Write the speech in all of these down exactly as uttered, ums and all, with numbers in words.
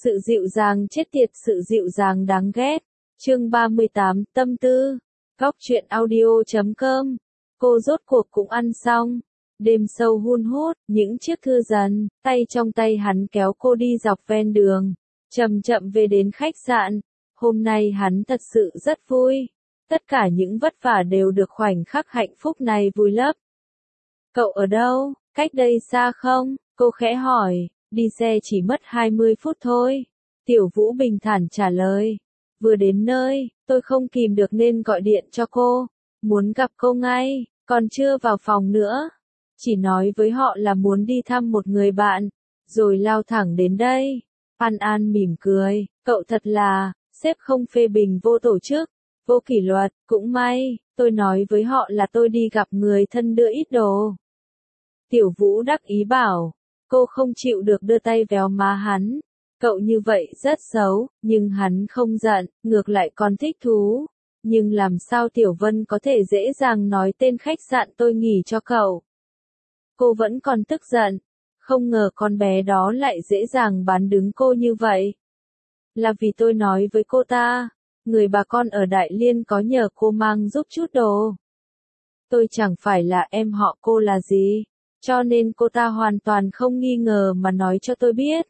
Sự dịu dàng chết tiệt, sự dịu dàng đáng ghét. Chương ba mươi tám, tâm tư. Góc truyện audio chấm com. Cô rốt cuộc cũng ăn xong. Đêm sâu hun hút, những chiếc thư dần, tay trong tay hắn kéo cô đi dọc ven đường. Chậm chậm về đến khách sạn. Hôm nay hắn thật sự rất vui. Tất cả những vất vả đều được khoảnh khắc hạnh phúc này vùi lấp. Cậu ở đâu? Cách đây xa không? Cô khẽ hỏi. Đi xe chỉ mất hai mươi phút thôi. Tiểu Vũ bình thản trả lời. Vừa đến nơi, tôi không kìm được nên gọi điện cho cô. Muốn gặp cô ngay, còn chưa vào phòng nữa. Chỉ nói với họ là muốn đi thăm một người bạn, rồi lao thẳng đến đây. An An mỉm cười, cậu thật là, sếp không phê bình vô tổ chức, vô kỷ luật, cũng may, tôi nói với họ là tôi đi gặp người thân đưa ít đồ. Tiểu Vũ đắc ý bảo, cô không chịu được đưa tay véo má hắn. Cậu như vậy rất xấu, nhưng hắn không giận, ngược lại còn thích thú. Nhưng làm sao Tiểu Vân có thể dễ dàng nói tên khách sạn tôi nghỉ cho cậu? Cô vẫn còn tức giận, không ngờ con bé đó lại dễ dàng bán đứng cô như vậy. Là vì tôi nói với cô ta, người bà con ở Đại Liên có nhờ cô mang giúp chút đồ. Tôi chẳng phải là em họ cô là gì, cho nên cô ta hoàn toàn không nghi ngờ mà nói cho tôi biết.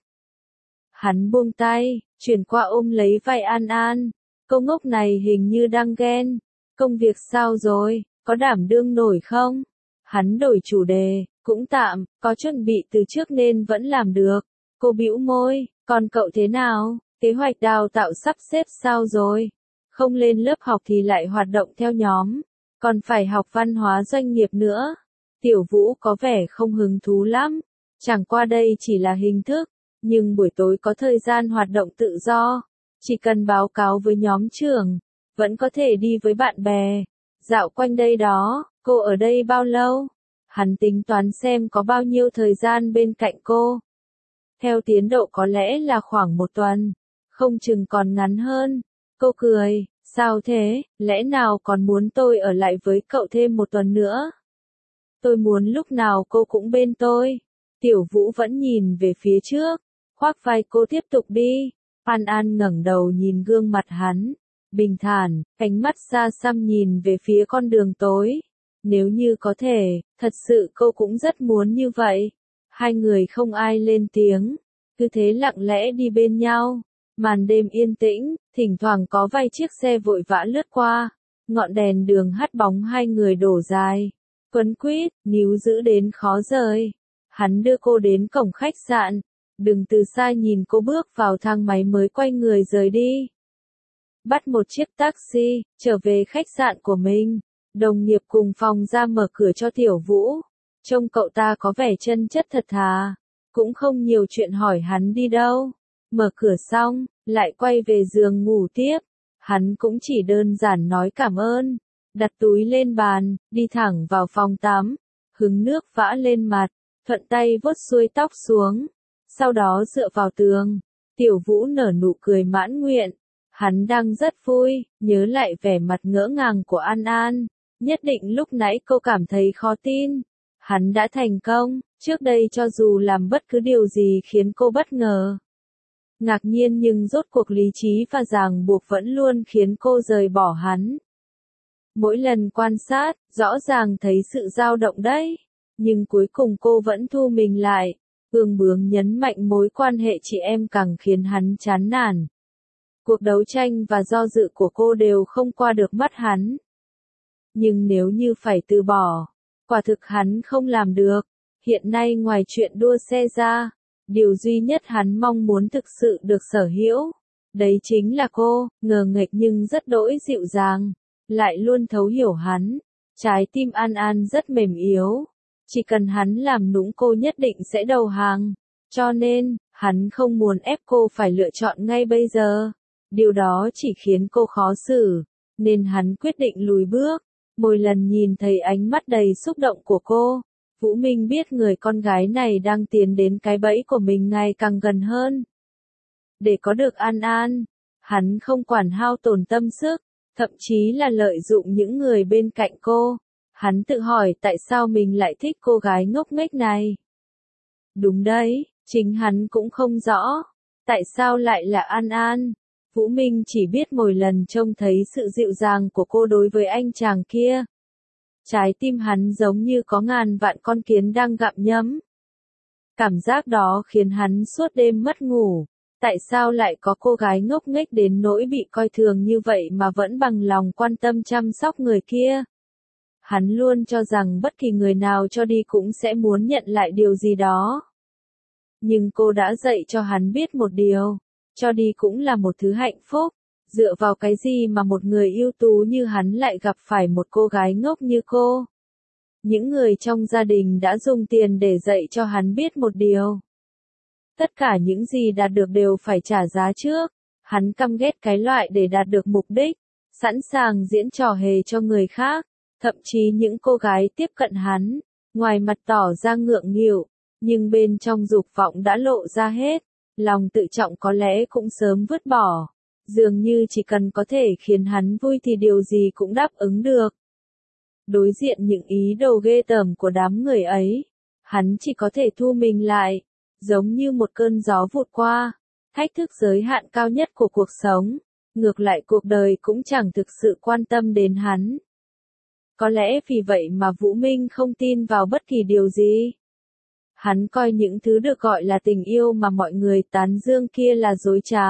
Hắn buông tay, chuyển qua ôm lấy vai An An. Cô ngốc này hình như đang ghen. Công việc sao rồi, có đảm đương nổi không? Hắn đổi chủ đề, cũng tạm, có chuẩn bị từ trước nên vẫn làm được. Cô bĩu môi, còn cậu thế nào? Kế hoạch đào tạo sắp xếp sao rồi? Không lên lớp học thì lại hoạt động theo nhóm, còn phải học văn hóa doanh nghiệp nữa. Tiểu Vũ có vẻ không hứng thú lắm, chẳng qua đây chỉ là hình thức. Nhưng buổi tối có thời gian hoạt động tự do, chỉ cần báo cáo với nhóm trưởng, vẫn có thể đi với bạn bè, dạo quanh đây đó. Cô ở đây bao lâu? Hắn tính toán xem có bao nhiêu thời gian bên cạnh cô. Theo tiến độ có lẽ là khoảng một tuần, không chừng còn ngắn hơn. Cô cười, sao thế, lẽ nào còn muốn tôi ở lại với cậu thêm một tuần nữa? Tôi muốn lúc nào cô cũng bên tôi. Tiểu Vũ vẫn nhìn về phía trước. Khoác vai cô tiếp tục đi. An An ngẩng đầu nhìn gương mặt hắn, bình thản, ánh mắt xa xăm nhìn về phía con đường tối. Nếu như có thể, thật sự cô cũng rất muốn như vậy. Hai người không ai lên tiếng, cứ thế lặng lẽ đi bên nhau. Màn đêm yên tĩnh, thỉnh thoảng có vài chiếc xe vội vã lướt qua. Ngọn đèn đường hắt bóng hai người đổ dài. Quấn quýt, níu giữ đến khó rời. Hắn đưa cô đến cổng khách sạn. Đừng từ xa nhìn cô bước vào thang máy mới quay người rời đi. Bắt một chiếc taxi, trở về khách sạn của mình. Đồng nghiệp cùng phòng ra mở cửa cho Tiểu Vũ. Trông cậu ta có vẻ chân chất thật thà. Cũng không nhiều chuyện hỏi hắn đi đâu. Mở cửa xong, lại quay về giường ngủ tiếp. Hắn cũng chỉ đơn giản nói cảm ơn. Đặt túi lên bàn, đi thẳng vào phòng tắm. Hứng nước vã lên mặt, thuận tay vuốt xuôi tóc xuống. Sau đó dựa vào tường, Tiểu Vũ nở nụ cười mãn nguyện. Hắn đang rất vui, nhớ lại vẻ mặt ngỡ ngàng của An An. Nhất định lúc nãy cô cảm thấy khó tin. Hắn đã thành công, trước đây cho dù làm bất cứ điều gì khiến cô bất ngờ. Ngạc nhiên nhưng rốt cuộc lý trí và ràng buộc vẫn luôn khiến cô rời bỏ hắn. Mỗi lần quan sát, rõ ràng thấy sự dao động đấy. Nhưng cuối cùng cô vẫn thu mình lại. Ương bướng nhấn mạnh mối quan hệ chị em càng khiến hắn chán nản. Cuộc đấu tranh và do dự của cô đều không qua được mắt hắn. Nhưng nếu như phải từ bỏ, quả thực hắn không làm được. Hiện nay ngoài chuyện đua xe ra, điều duy nhất hắn mong muốn thực sự được sở hữu. Đấy chính là cô, ngờ nghệch nhưng rất đỗi dịu dàng, lại luôn thấu hiểu hắn. Trái tim An An rất mềm yếu. Chỉ cần hắn làm nũng cô nhất định sẽ đầu hàng. Cho nên, hắn không muốn ép cô phải lựa chọn ngay bây giờ. Điều đó chỉ khiến cô khó xử. Nên hắn quyết định lùi bước. Mỗi lần nhìn thấy ánh mắt đầy xúc động của cô, Vũ Minh biết người con gái này đang tiến đến cái bẫy của mình ngày càng gần hơn. Để có được An An, hắn không quản hao tổn tâm sức, thậm chí là lợi dụng những người bên cạnh cô. Hắn tự hỏi tại sao mình lại thích cô gái ngốc nghếch này. Đúng đấy, chính hắn cũng không rõ. Tại sao lại là An An? Vũ Minh chỉ biết mỗi lần trông thấy sự dịu dàng của cô đối với anh chàng kia. Trái tim hắn giống như có ngàn vạn con kiến đang gặm nhấm. Cảm giác đó khiến hắn suốt đêm mất ngủ. Tại sao lại có cô gái ngốc nghếch đến nỗi bị coi thường như vậy mà vẫn bằng lòng quan tâm chăm sóc người kia? Hắn luôn cho rằng bất kỳ người nào cho đi cũng sẽ muốn nhận lại điều gì đó. Nhưng cô đã dạy cho hắn biết một điều, cho đi cũng là một thứ hạnh phúc. Dựa vào cái gì mà một người ưu tú như hắn lại gặp phải một cô gái ngốc như cô? Những người trong gia đình đã dùng tiền để dạy cho hắn biết một điều. Tất cả những gì đạt được đều phải trả giá trước. Hắn căm ghét cái loại để đạt được mục đích, sẵn sàng diễn trò hề cho người khác. Thậm chí những cô gái tiếp cận hắn, ngoài mặt tỏ ra ngượng nghịu, nhưng bên trong dục vọng đã lộ ra hết. Lòng tự trọng có lẽ cũng sớm vứt bỏ. Dường như chỉ cần có thể khiến hắn vui thì điều gì cũng đáp ứng được. Đối diện những ý đồ ghê tởm của đám người ấy, hắn chỉ có thể thu mình lại, giống như một cơn gió vụt qua, thách thức giới hạn cao nhất của cuộc sống. Ngược lại cuộc đời cũng chẳng thực sự quan tâm đến hắn. Có lẽ vì vậy mà Vũ Minh không tin vào bất kỳ điều gì. Hắn coi những thứ được gọi là tình yêu mà mọi người tán dương kia là dối trá.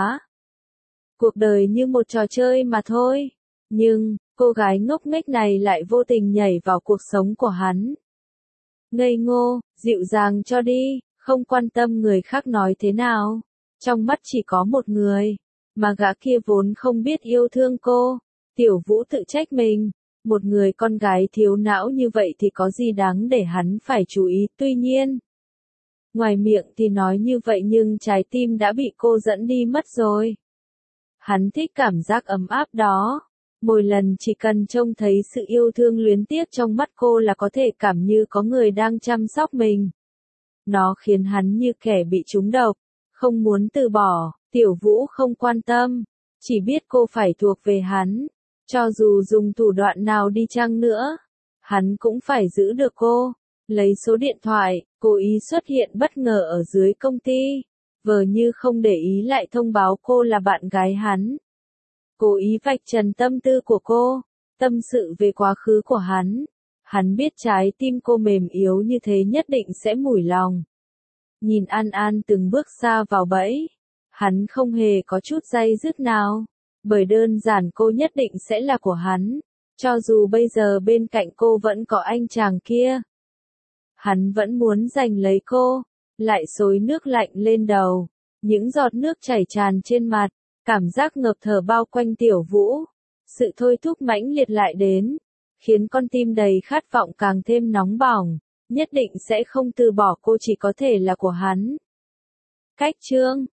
Cuộc đời như một trò chơi mà thôi. Nhưng, cô gái ngốc nghếch này lại vô tình nhảy vào cuộc sống của hắn. Ngây ngô, dịu dàng cho đi, không quan tâm người khác nói thế nào. Trong mắt chỉ có một người, mà gã kia vốn không biết yêu thương cô. Tiểu Vũ tự trách mình. Một người con gái thiếu não như vậy thì có gì đáng để hắn phải chú ý. Tuy nhiên, ngoài miệng thì nói như vậy nhưng trái tim đã bị cô dẫn đi mất rồi. Hắn thích cảm giác ấm áp đó. Mỗi lần chỉ cần trông thấy sự yêu thương luyến tiếc trong mắt cô là có thể cảm như có người đang chăm sóc mình. Nó khiến hắn như kẻ bị trúng độc, không muốn từ bỏ. Tiểu Vũ không quan tâm, chỉ biết cô phải thuộc về hắn. Cho dù dùng thủ đoạn nào đi chăng nữa, hắn cũng phải giữ được cô. Lấy số điện thoại, cố ý xuất hiện bất ngờ ở dưới công ty, vờ như không để ý lại thông báo cô là bạn gái hắn. Cố ý vạch trần tâm tư của cô, tâm sự về quá khứ của hắn. Hắn biết trái tim cô mềm yếu như thế nhất định sẽ mủi lòng. Nhìn An An từng bước xa vào bẫy, hắn không hề có chút day dứt nào. Bởi đơn giản cô nhất định sẽ là của hắn, cho dù bây giờ bên cạnh cô vẫn có anh chàng kia. Hắn vẫn muốn giành lấy cô, lại xối nước lạnh lên đầu, những giọt nước chảy tràn trên mặt, cảm giác ngợp thở bao quanh Tiểu Vũ. Sự thôi thúc mãnh liệt lại đến, khiến con tim đầy khát vọng càng thêm nóng bỏng, nhất định sẽ không từ bỏ cô, chỉ có thể là của hắn. Cách chương